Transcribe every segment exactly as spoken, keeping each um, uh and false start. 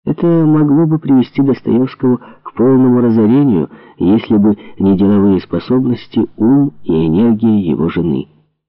Это могло бы привести Достоевского к полному разорению, если бы не деловые способности, ум и энергия его жены.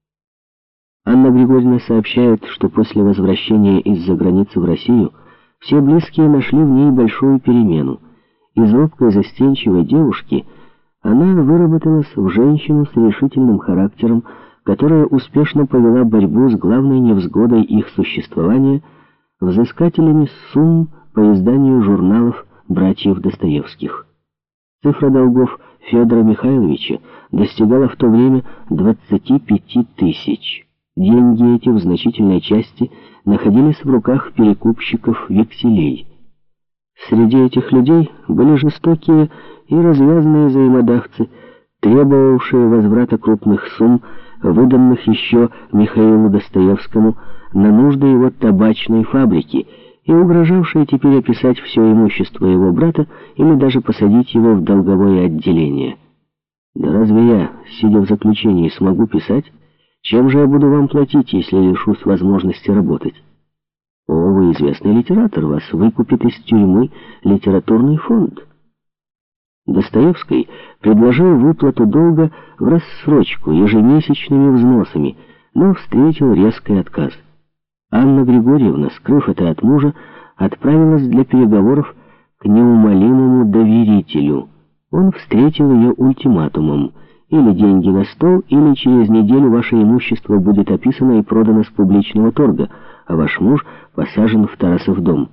Анна Григорьевна сообщает, что после возвращения из-за границы в Россию все близкие нашли в ней большую перемену. Из робкой застенчивой девушки она выработалась в женщину с решительным характером, которая успешно повела борьбу с главной невзгодой их существования — взыскателями сумм по изданию журналов братьев Достоевских. Цифра долгов Федора Михайловича достигала в то время двадцати пяти тысяч. Деньги эти в значительной части находились в руках перекупщиков векселей. Среди этих людей были жестокие и развязанные взаимодавцы, требовавшие возврата крупных сумм, выданных еще Михаилу Достоевскому на нужды его табачной фабрики, и угрожавшие теперь описать все имущество его брата или даже посадить его в долговое отделение. «Да разве я, сидя в заключении, смогу писать? Чем же я буду вам платить, если лишусь возможности работать? О, вы известный литератор, вас выкупит из тюрьмы литературный фонд». Достоевский предложил выплату долга в рассрочку ежемесячными взносами, но встретил резкий отказ. Анна Григорьевна, скрыв это от мужа, отправилась для переговоров к неумолимому доверителю. Он встретил ее ультиматумом: или деньги на стол, или через неделю ваше имущество будет описано и продано с публичного торга, а ваш муж посажен в Тарасов дом.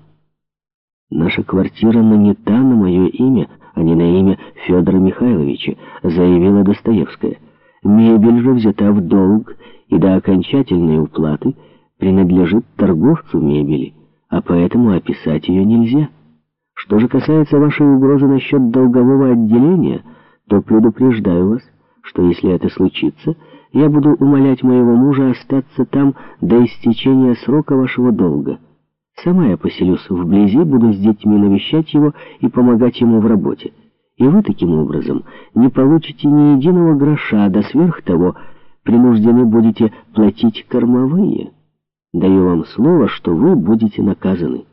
«Наша квартира нанята на мое имя, а не на имя Федора Михайловича», заявила Достоевская. «Мебель же взята в долг и до окончательной уплаты принадлежит торговцу мебели, а поэтому описать ее нельзя. Что же касается вашей угрозы насчет долгового отделения, то предупреждаю вас, что если это случится, я буду умолять моего мужа остаться там до истечения срока вашего долга. Сама я поселюсь вблизи, буду с детьми навещать его и помогать ему в работе. И вы таким образом не получите ни единого гроша, да сверх того принуждены будете платить кормовые. Даю вам слово, что вы будете наказаны».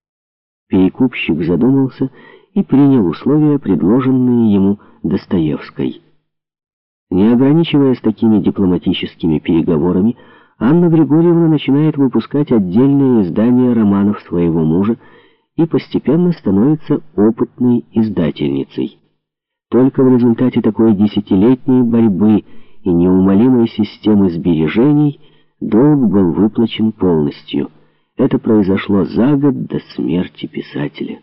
Перекупщик задумался и принял условия, предложенные ему Достоевской. Не ограничиваясь такими дипломатическими переговорами, Анна Григорьевна начинает выпускать отдельные издания романов своего мужа и постепенно становится опытной издательницей. Только в результате такой десятилетней борьбы и неумолимой системы сбережений долг был выплачен полностью. Это произошло за год до смерти писателя.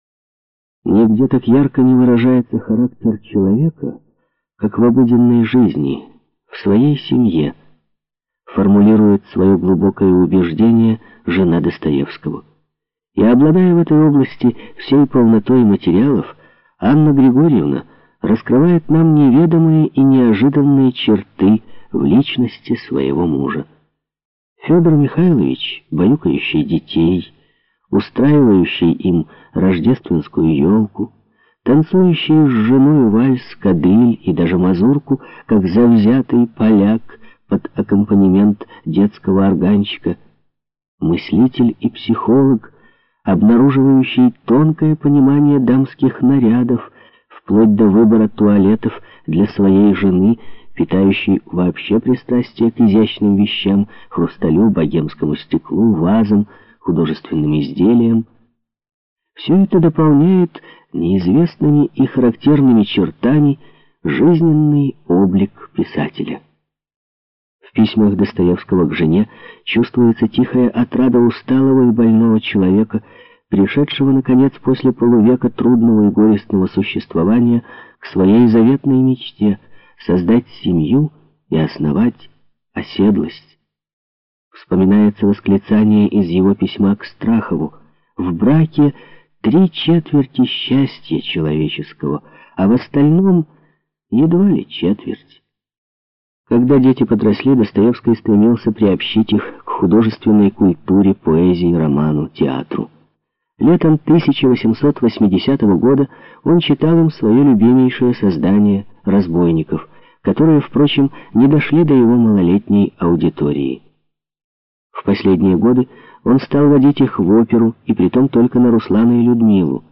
Нигде так ярко не выражается характер человека, как в обыденной жизни, в своей семье, формулирует свое глубокое убеждение жена Достоевского. И обладая в этой области всей полнотой материалов, Анна Григорьевна раскрывает нам неведомые и неожиданные черты в личности своего мужа. Федор Михайлович, баюкающий детей, устраивающий им рождественскую елку, танцующий с женой вальс, кадриль и даже мазурку, как завзятый поляк под аккомпанемент детского органчика, мыслитель и психолог, обнаруживающий тонкое понимание дамских нарядов, вплоть до выбора туалетов для своей жены, питающий вообще пристрастие к изящным вещам, хрусталю, богемскому стеклу, вазам, художественным изделиям. Все это дополняет неизвестными и характерными чертами жизненный облик писателя. В письмах Достоевского к жене чувствуется тихая отрада усталого и больного человека, пришедшего, наконец, после полувека трудного и горестного существования к своей заветной мечте — создать семью и основать оседлость. Вспоминается восклицание из его письма к Страхову: «В браке три четверти счастья человеческого, а в остальном едва ли четверть». Когда дети подросли, Достоевский стремился приобщить их к художественной культуре, поэзии, роману, театру. Летом тысяча восемьсот восьмидесятого года он читал им свое любимейшее создание «Разбойников», которые, впрочем, не дошли до его малолетней аудитории. В последние годы Он стал водить их в оперу, и притом только на Руслана и Людмилу.